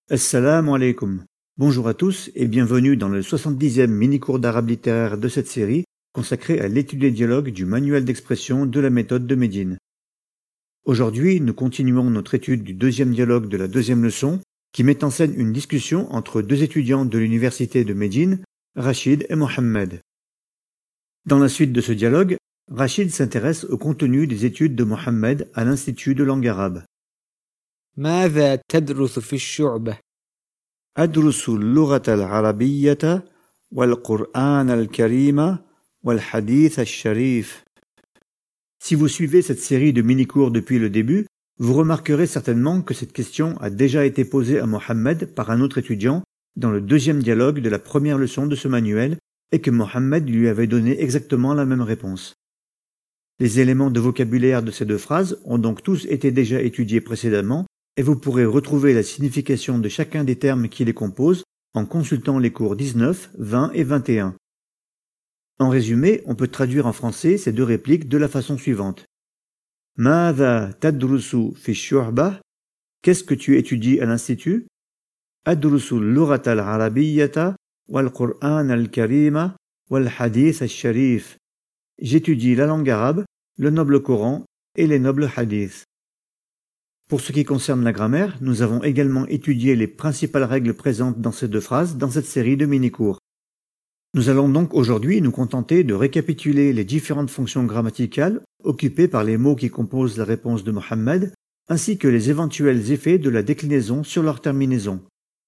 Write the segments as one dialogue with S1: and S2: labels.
S1: Assalamu alaikum. Bonjour à tous et bienvenue dans le 70e mini-cours d'arabe littéraire de cette série consacrée à l'étude des dialogues du manuel d'expression de la méthode de Médine. Aujourd'hui, nous continuons notre étude du deuxième dialogue de la deuxième leçon qui met en scène une discussion entre deux étudiants de l'université de Médine, Rachid et Mohammed. Dans la suite de ce dialogue, Rachid s'intéresse au contenu des études de Mohammed à l'Institut de langue arabe.
S2: ماذا تدرس في الشعبة؟
S1: أدرس اللغة العربية والقرآن الكريم والحديث الشريف. Si vous suivez cette série de mini-cours depuis le début, vous remarquerez certainement que cette question a déjà été posée à Mohammed par un autre étudiant dans le deuxième dialogue de la première leçon de ce manuel et que Mohammed lui avait donné exactement la même réponse. Les éléments de vocabulaire de ces deux phrases ont donc tous été déjà étudiés précédemment et vous pourrez retrouver la signification de chacun des termes qui les composent en consultant les cours 19, 20 et 21. En résumé, on peut traduire en français ces deux répliques de la façon suivante. Mâdha tadrusu fi shu'bah? Qu'est-ce que tu étudies à l'institut? Adrusu al-lughata al-arabiyyata wal-Qur'an al-karima wal-hadith al-sharif. J'étudie la langue arabe, le noble Coran et les nobles hadiths. Pour ce qui concerne la grammaire, nous avons également étudié les principales règles présentes dans ces deux phrases dans cette série de mini-cours. Nous allons donc aujourd'hui nous contenter de récapituler les différentes fonctions grammaticales occupées par les mots qui composent la réponse de Mohammed, ainsi que les éventuels effets de la déclinaison sur leur terminaison.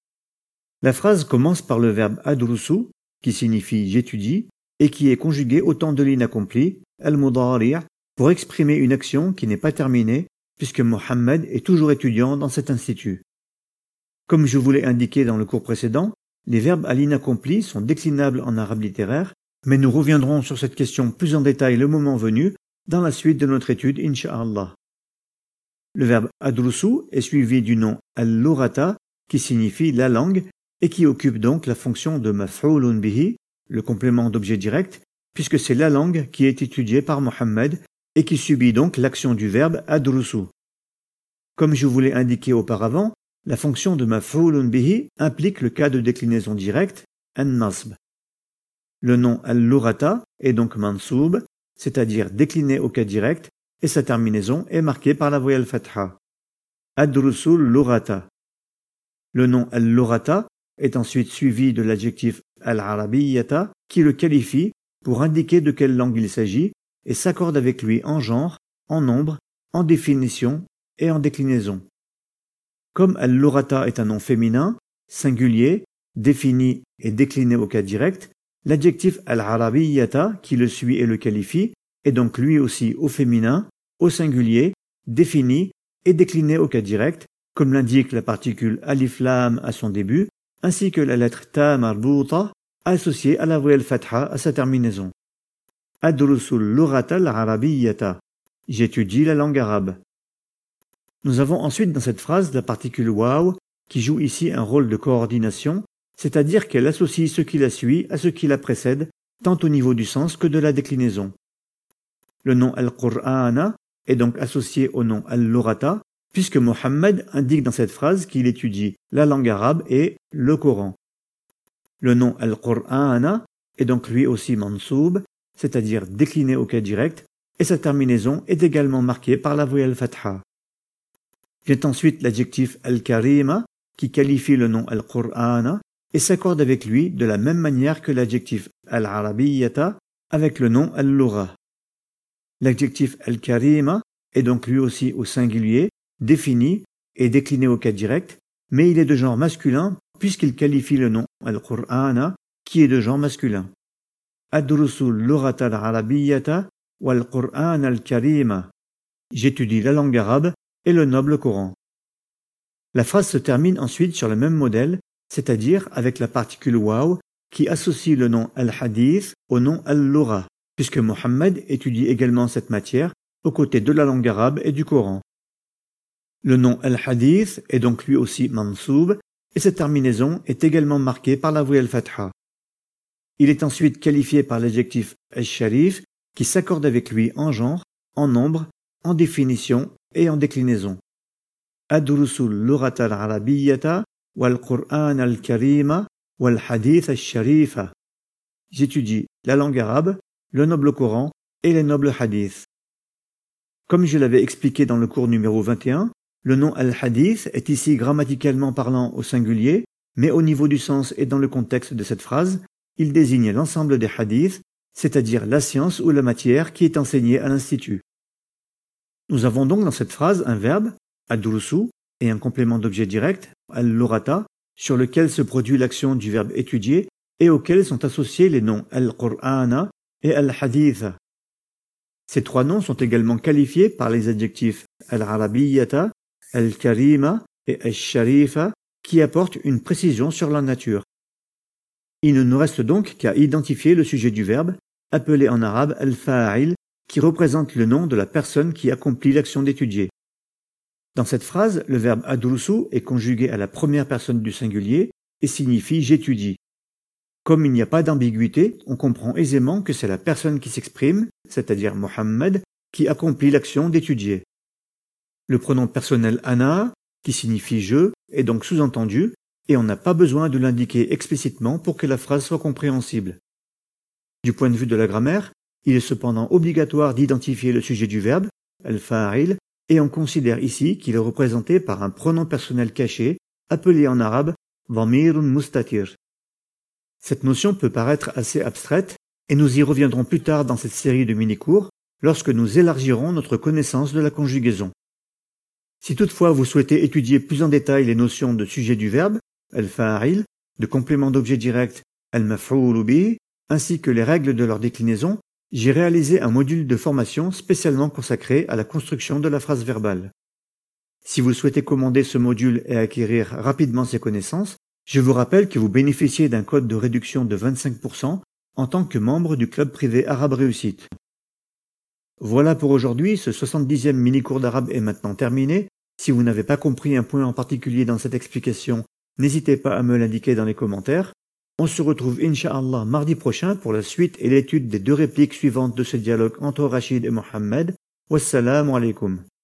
S1: La phrase commence par le verbe adrusu, qui signifie j'étudie, et qui est conjugué au temps de l'inaccompli, al-mudari', pour exprimer une action qui n'est pas terminée, puisque Mohammed est toujours étudiant dans cet institut. Comme je vous l'ai indiqué dans le cours précédent, les verbes à l'inaccompli sont déclinables en arabe littéraire, mais nous reviendrons sur cette question plus en détail le moment venu, dans la suite de notre étude, incha'Allah. Le verbe adrusu est suivi du nom al-lughata, qui signifie la langue, et qui occupe donc la fonction de maf'ulun bihi, le complément d'objet direct, puisque c'est la langue qui est étudiée par Mohammed, et qui subit donc l'action du verbe adrusu. Comme je vous l'ai indiqué auparavant, la fonction de maf'ulun bihi implique le cas de déclinaison directe, an-nasb. Le nom al-lughata est donc mansoub, c'est-à-dire décliné au cas direct, et sa terminaison est marquée par la voyelle fatha. Adrusu al-lughata. Le nom al-lughata est ensuite suivi de l'adjectif al-arabiyyata qui le qualifie pour indiquer de quelle langue il s'agit et s'accorde avec lui en genre, en nombre, en définition et en déclinaison. Comme al-lughata est un nom féminin, singulier, défini et décliné au cas direct, l'adjectif al-arabiyyata qui le suit et le qualifie est donc lui aussi au féminin, au singulier, défini et décliné au cas direct, comme l'indique la particule alif lam à son début, ainsi que la lettre ta marbuta associée à la voyelle fatha à sa terminaison. Adrusul lughata al-arabiyyata. J'étudie la langue arabe. Nous avons ensuite dans cette phrase la particule waw qui joue ici un rôle de coordination, c'est-à-dire qu'elle associe ce qui la suit à ce qui la précède, tant au niveau du sens que de la déclinaison. Le nom al-Qur'ana est donc associé au nom al-lughata, puisque Mohammed indique dans cette phrase qu'il étudie la langue arabe et le Coran. Le nom al-Qur'ana est donc lui aussi mansoub, c'est-à-dire décliné au cas direct, et sa terminaison est également marquée par la voyelle fatha. Vient ensuite l'adjectif al-karima, qui qualifie le nom al-Qur'ana, et s'accorde avec lui de la même manière que l'adjectif al-arabiyyata avec le nom al-lugha. L'adjectif al-karima est donc lui aussi au singulier, défini et décliné au cas direct, mais il est de genre masculin puisqu'il qualifie le nom al-Qur'ana qui est de genre masculin. Adrusu lughata al-arabiyyata wal-Qur'an al-karima. J'étudie la langue arabe et le noble Coran. La phrase se termine ensuite sur le même modèle, c'est-à-dire avec la particule waw qui associe le nom al-hadith au nom al-lugha, puisque Mohammed étudie également cette matière aux côtés de la langue arabe et du Coran. Le nom al-hadith est donc lui aussi mansoub et cette terminaison est également marquée par la voyelle fatha. Il est ensuite qualifié par l'adjectif al-sharif qui s'accorde avec lui en genre, en nombre, en définition et en déclinaison. Adrusul lughata al-arabiyyata والقرآن الكريم والحديث الشريف. J'étudie la langue arabe, le noble Coran et les nobles hadiths. Comme je l'avais expliqué dans le cours numéro 21, le nom al-hadith est ici grammaticalement parlant au singulier, mais au niveau du sens et dans le contexte de cette phrase, il désigne l'ensemble des hadiths, c'est-à-dire la science ou la matière qui est enseignée à l'institut. Nous avons donc dans cette phrase un verbe, ad-durusu, et un complément d'objet direct, al-lurata, sur lequel se produit l'action du verbe étudier et auquel sont associés les noms al-Qur'ana et al-Hadith. Ces trois noms sont également qualifiés par les adjectifs al-Arabiyyata, al-Karima et al-Sharifa qui apportent une précision sur leur nature. Il ne nous reste donc qu'à identifier le sujet du verbe, appelé en arabe al-Fa'il, qui représente le nom de la personne qui accomplit l'action d'étudier. Dans cette phrase, le verbe adrusu est conjugué à la première personne du singulier et signifie j'étudie. Comme il n'y a pas d'ambiguïté, on comprend aisément que c'est la personne qui s'exprime, c'est-à-dire Mohammed, qui accomplit l'action d'étudier. Le pronom personnel ana, qui signifie je, est donc sous-entendu, et on n'a pas besoin de l'indiquer explicitement pour que la phrase soit compréhensible. Du point de vue de la grammaire, il est cependant obligatoire d'identifier le sujet du verbe, al-fa'il, et on considère ici qu'il est représenté par un pronom personnel caché, appelé en arabe dhamirun mustatir. Cette notion peut paraître assez abstraite, et nous y reviendrons plus tard dans cette série de mini-cours, lorsque nous élargirons notre connaissance de la conjugaison. Si toutefois vous souhaitez étudier plus en détail les notions de sujet du verbe, al-fa'il, de complément d'objet direct, al-maf'oul bihi, ainsi que les règles de leur déclinaison, j'ai réalisé un module de formation spécialement consacré à la construction de la phrase verbale. Si vous souhaitez commander ce module et acquérir rapidement ces connaissances, je vous rappelle que vous bénéficiez d'un code de réduction de 25% en tant que membre du club privé Arabe Réussite. Voilà pour aujourd'hui, ce 70e mini-cours d'arabe est maintenant terminé. Si vous n'avez pas compris un point en particulier dans cette explication, n'hésitez pas à me l'indiquer dans les commentaires. On se retrouve Inch'Allah mardi prochain pour la suite et l'étude des deux répliques suivantes de ce dialogue entre Rachid et Mohammed. Wassalamu alaikum.